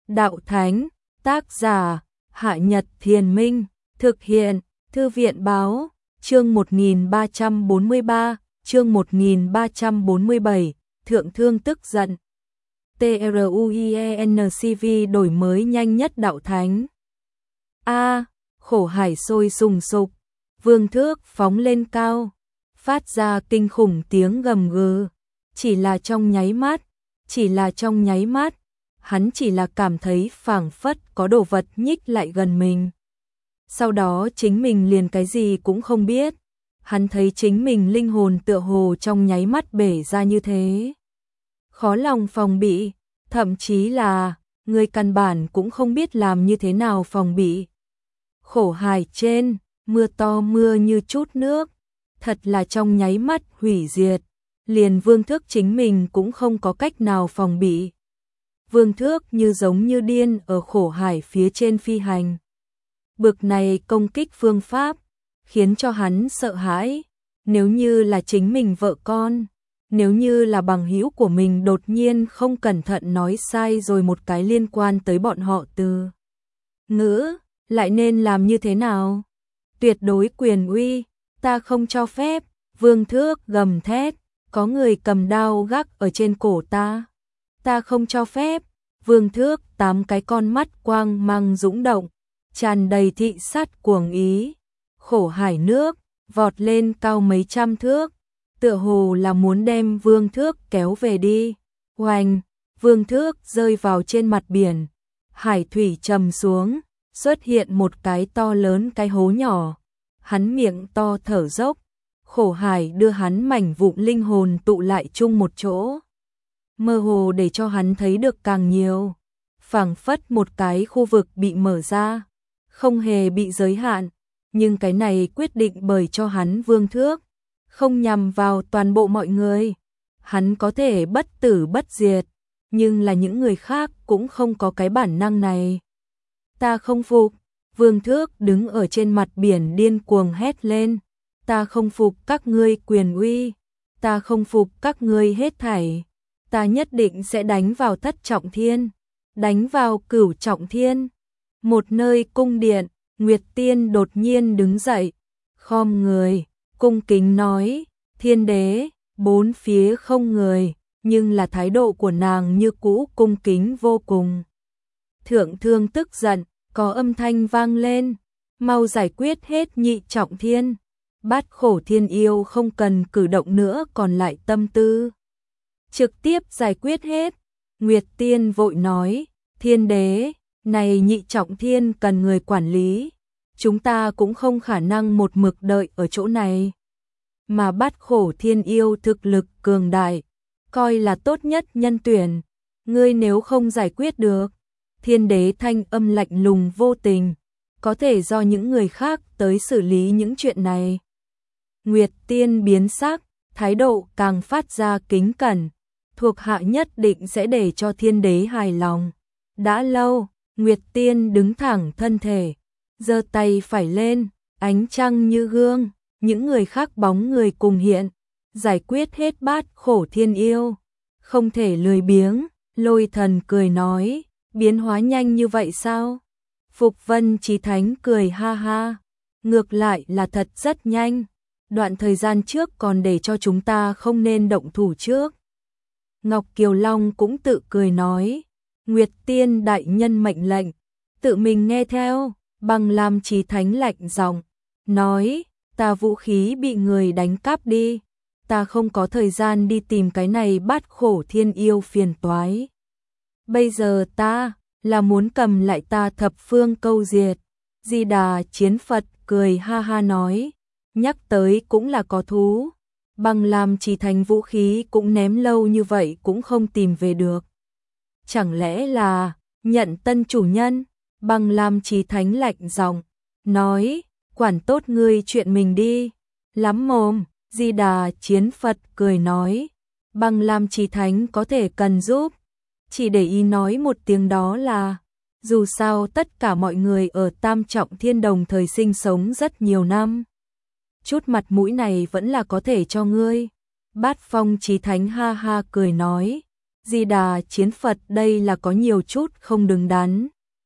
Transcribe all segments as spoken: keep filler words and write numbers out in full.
Đạo Thánh, tác giả, Hạ Nhật Thiền Minh, thực hiện, Thư viện Báo, chương một nghìn ba trăm bốn mươi ba, chương một nghìn ba trăm bốn mươi bảy, Thượng Thương tức giận. TRUIENCV đổi mới nhanh nhất Đạo Thánh. A, khổ hải sôi sùng sục, vương thước phóng lên cao, phát ra kinh khủng tiếng gầm gừ. Chỉ là trong nháy mắt, chỉ là trong nháy mắt, hắn chỉ là cảm thấy phảng phất có đồ vật nhích lại gần mình. Sau đó chính mình liền cái gì cũng không biết, hắn thấy chính mình linh hồn tựa hồ trong nháy mắt bể ra như thế. Khó lòng phòng bị, thậm chí là người căn bản cũng không biết làm như thế nào phòng bị. Khổ hải trên, mưa to mưa như chút nước, thật là trong nháy mắt hủy diệt, liền vương thước chính mình cũng không có cách nào phòng bị. Vương thước như giống như điên ở khổ hải phía trên phi hành. Bực này công kích phương pháp, khiến cho hắn sợ hãi, nếu như là chính mình vợ con, nếu như là bằng hữu của mình đột nhiên không cẩn thận nói sai rồi một cái liên quan tới bọn họ từ ngữ, lại nên làm như thế nào? Tuyệt đối quyền uy, ta không cho phép, vương thước gầm thét, có người cầm đao gác ở trên cổ ta. Ta không cho phép, vương thước tám cái con mắt quang mang dũng động, tràn đầy thị sát cuồng ý. Khổ hải nước, vọt lên cao mấy trăm thước, tựa hồ là muốn đem vương thước kéo về đi. Oanh, vương thước rơi vào trên mặt biển, hải thủy trầm xuống, xuất hiện một cái to lớn cái hố nhỏ. Hắn miệng to thở dốc, khổ hải đưa hắn mảnh vụn linh hồn tụ lại chung một chỗ. Mơ hồ để cho hắn thấy được càng nhiều, phảng phất một cái khu vực bị mở ra, không hề bị giới hạn, nhưng cái này quyết định bởi cho hắn vương thước, không nhằm vào toàn bộ mọi người. Hắn có thể bất tử bất diệt, nhưng là những người khác cũng không có cái bản năng này. Ta không phục, vương thước đứng ở trên mặt biển điên cuồng hét lên, ta không phục các ngươi quyền uy, ta không phục các ngươi hết thảy. Ta nhất định sẽ đánh vào thất trọng thiên, đánh vào cửu trọng thiên. Một nơi cung điện, Nguyệt Tiên đột nhiên đứng dậy, khom người, cung kính nói, thiên đế, bốn phía không người, nhưng là thái độ của nàng như cũ cung kính vô cùng. Thượng Thương tức giận, có âm thanh vang lên, mau giải quyết hết nhị trọng thiên, bát khổ thiên yêu không cần cử động nữa còn lại tâm tư. Trực tiếp giải quyết hết. Nguyệt Tiên vội nói, thiên đế, này nhị trọng thiên cần người quản lý, chúng ta cũng không khả năng một mực đợi ở chỗ này. Mà bát khổ thiên yêu thực lực cường đại, coi là tốt nhất nhân tuyển, ngươi nếu không giải quyết được. Thiên đế thanh âm lạnh lùng vô tình, có thể do những người khác tới xử lý những chuyện này. Nguyệt Tiên biến sắc, thái độ càng phát ra kính cẩn, thuộc hạ nhất định sẽ để cho thiên đế hài lòng. Đã lâu, Nguyệt Tiên đứng thẳng thân thể, giơ tay phải lên, ánh trăng như gương, những người khác bóng người cùng hiện, giải quyết hết bát khổ thiên yêu. Không thể lười biếng, Lôi Thần cười nói, biến hóa nhanh như vậy sao? Phục Vân Chí Thánh cười ha ha, ngược lại là thật rất nhanh, đoạn thời gian trước còn để cho chúng ta không nên động thủ trước. Ngọc Kiều Long cũng tự cười nói, Nguyệt Tiên đại nhân mệnh lệnh, tự mình nghe theo. Băng Lam Chí Thánh lạnh giọng nói, ta vũ khí bị người đánh cắp đi, ta không có thời gian đi tìm cái này bát khổ thiên yêu phiền toái. Bây giờ ta là muốn cầm lại ta thập phương câu diệt. Di Đà Chiến Phật cười ha ha nói, nhắc tới cũng là có thú. Băng Lam Chí Thánh vũ khí cũng ném lâu như vậy cũng không tìm về được. Chẳng lẽ là nhận tân chủ nhân? Băng Lam Chí Thánh lạnh giọng nói, quản tốt ngươi chuyện mình đi. Lắm mồm. Di Đà Chiến Phật cười nói, Băng Lam Chí Thánh có thể cần giúp, chỉ để ý nói một tiếng đó là, dù sao tất cả mọi người ở Tam Trọng Thiên đồng thời sinh sống rất nhiều năm, chút mặt mũi này vẫn là có thể cho ngươi. Bát Phong Chí Thánh ha ha cười nói, Di Đà Chiến Phật đây là có nhiều chút không đứng đắn.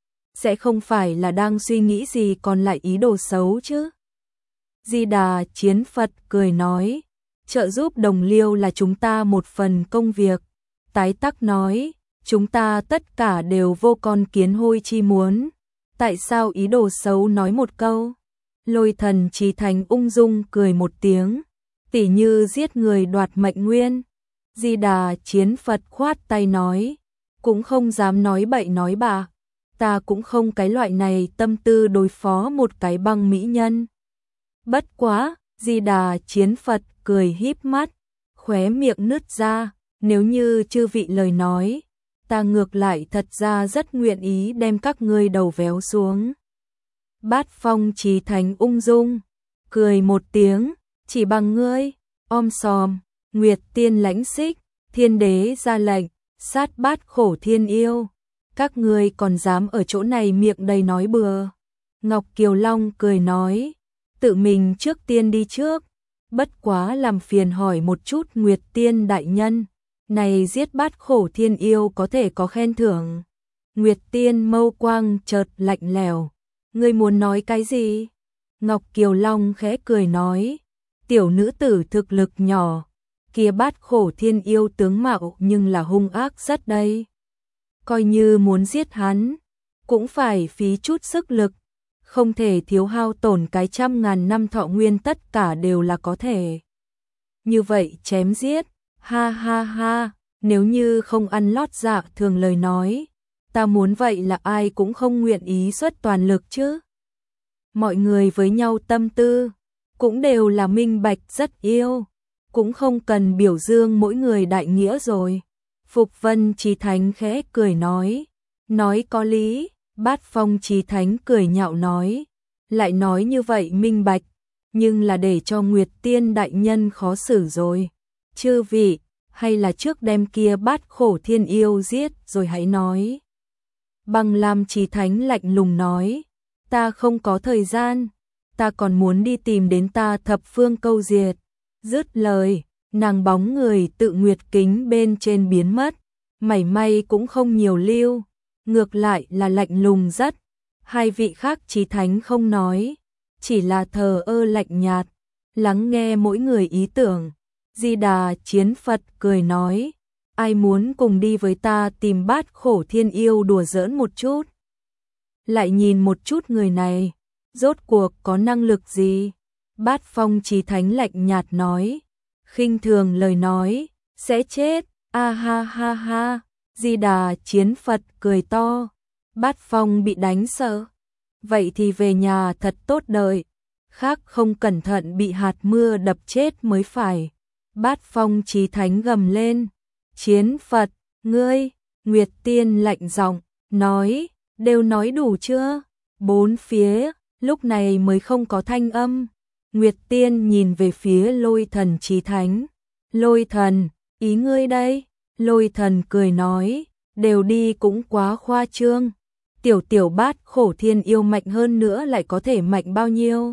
Sẽ không phải là đang suy nghĩ gì còn lại ý đồ xấu chứ? Di Đà Chiến Phật cười nói, trợ giúp đồng liêu là chúng ta một phần công việc. Tái Tắc nói, chúng ta tất cả đều vô con kiến hôi chi muốn. Tại sao ý đồ xấu nói một câu? Lôi Thần Chí Thánh ung dung cười một tiếng, tỉ như giết người đoạt mệnh nguyên. Di Đà Chiến Phật khoát tay nói, cũng không dám nói bậy nói bạ, ta cũng không cái loại này tâm tư đối phó một cái băng mỹ nhân. Bất quá, Di Đà Chiến Phật cười híp mắt, khóe miệng nứt ra, nếu như chư vị lời nói, ta ngược lại thật ra rất nguyện ý đem các ngươi đầu véo xuống. Bát Phong Chí Thánh ung dung, cười một tiếng, chỉ bằng ngươi, om sòm, Nguyệt Tiên lãnh xích, Thiên Đế ra lệnh, sát bát khổ thiên yêu. Các ngươi còn dám ở chỗ này miệng đầy nói bừa. Ngọc Kiều Long cười nói, tự mình trước tiên đi trước, bất quá làm phiền hỏi một chút Nguyệt Tiên đại nhân, này giết bát khổ thiên yêu có thể có khen thưởng. Nguyệt Tiên mâu quang chợt lạnh lẽo, ngươi muốn nói cái gì? Ngọc Kiều Long khẽ cười nói, tiểu nữ tử thực lực nhỏ, kia bát khổ thiên yêu tướng mạo nhưng là hung ác rất đây. Coi như muốn giết hắn, cũng phải phí chút sức lực, không thể thiếu hao tổn cái trăm ngàn năm thọ nguyên tất cả đều là có thể. Như vậy chém giết, ha ha ha, nếu như không ăn lót dạ thường lời nói, ta muốn vậy là ai cũng không nguyện ý xuất toàn lực chứ. Mọi người với nhau tâm tư, cũng đều là minh bạch rất yêu, cũng không cần biểu dương mỗi người đại nghĩa rồi. Phục Vân Chí Thánh khẽ cười nói, nói có lý. Bát Phong Chí Thánh cười nhạo nói, lại nói như vậy minh bạch, nhưng là để cho Nguyệt Tiên đại nhân khó xử rồi. Chư vị, hay là trước đem kia bát khổ thiên yêu giết rồi hãy nói. Băng Lam Chí Thánh lạnh lùng nói, ta không có thời gian, ta còn muốn đi tìm đến ta thập phương câu diệt. Dứt lời, nàng bóng người tự nguyệt kính bên trên biến mất, mảy may cũng không nhiều lưu, ngược lại là lạnh lùng rất. Hai vị khác Chí Thánh không nói, chỉ là thờ ơ lạnh nhạt, lắng nghe mỗi người ý tưởng. Di Đà Chiến Phật cười nói, ai muốn cùng đi với ta tìm bát khổ thiên yêu đùa giỡn một chút? Lại nhìn một chút người này, rốt cuộc có năng lực gì? Bát Phong Chí Thánh lạnh nhạt nói, khinh thường lời nói, sẽ chết, a ha ha ha. Di Đà Chiến Phật cười to, Bát Phong bị đánh sợ, vậy thì về nhà thật tốt đợi, khác không cẩn thận bị hạt mưa đập chết mới phải. Bát Phong Chí Thánh gầm lên, Chiến Phật, ngươi. Nguyệt Tiên lạnh giọng nói, đều nói đủ chưa? Bốn phía lúc này mới không có thanh âm. Nguyệt Tiên nhìn về phía Lôi Thần Chí Thánh, Lôi Thần, ý ngươi đây? Lôi Thần cười nói, đều đi cũng quá khoa trương, tiểu tiểu bát khổ thiên yêu mạnh hơn nữa lại có thể mạnh bao nhiêu?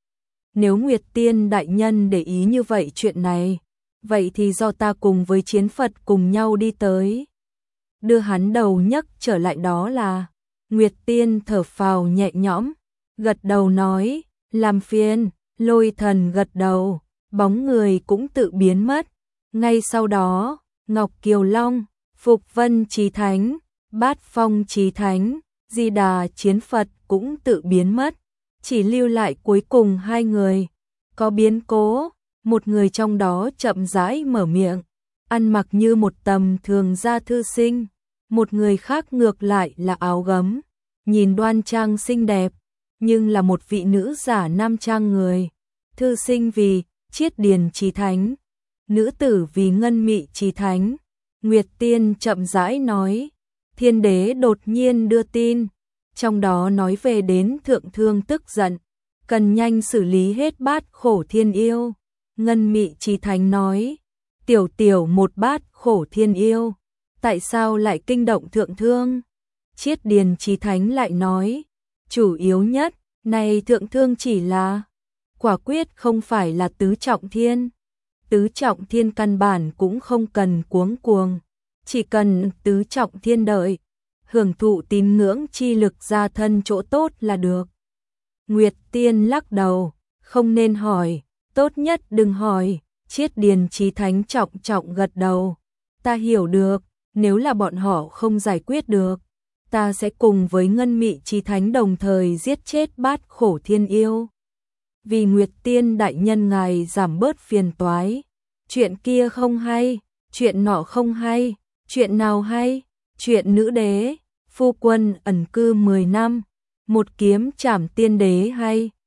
Nếu Nguyệt Tiên đại nhân để ý như vậy chuyện này, vậy thì do ta cùng với Chiến Phật cùng nhau đi tới. Đưa hắn đầu nhấc trở lại đó là. Nguyệt Tiên thở phào nhẹ nhõm, gật đầu nói, làm phiền. Lôi Thần gật đầu, bóng người cũng tự biến mất. Ngay sau đó, Ngọc Kiều Long, Phục Vân Chí Thánh, Bát Phong Chí Thánh, Di Đà Chiến Phật cũng tự biến mất, chỉ lưu lại cuối cùng hai người. Có biến cố, một người trong đó chậm rãi mở miệng, ăn mặc như một tầm thường gia thư sinh, một người khác ngược lại là áo gấm, nhìn đoan trang xinh đẹp, nhưng là một vị nữ giả nam trang người. Thư sinh vì Chiết Điền Chí Thánh, nữ tử vì Ngân Mị Chí Thánh. Nguyệt Tiên chậm rãi nói, Thiên Đế đột nhiên đưa tin, trong đó nói về đến Thượng Thương tức giận, cần nhanh xử lý hết bát khổ thiên yêu. Ngân Mị Chí Thánh nói, tiểu tiểu một bát khổ thiên yêu, tại sao lại kinh động Thượng Thương? Chiết Điền Chí Thánh lại nói, chủ yếu nhất, này Thượng Thương chỉ là, quả quyết không phải là tứ trọng thiên. Tứ trọng thiên căn bản cũng không cần cuống cuồng, chỉ cần tứ trọng thiên đợi, hưởng thụ tín ngưỡng chi lực gia thân chỗ tốt là được. Nguyệt Tiên lắc đầu, không nên hỏi, tốt nhất đừng hỏi. Chiết Điền Chí Thánh trọng trọng gật đầu, ta hiểu được, nếu là bọn họ không giải quyết được, ta sẽ cùng với Ngân Mị Chí Thánh đồng thời giết chết bát khổ thiên yêu. Vì Nguyệt Tiên đại nhân ngài giảm bớt phiền toái. Chuyện kia không hay, chuyện nọ không hay, chuyện nào hay? Chuyện nữ đế, phu quân ẩn cư mười năm, một kiếm trảm tiên đế hay.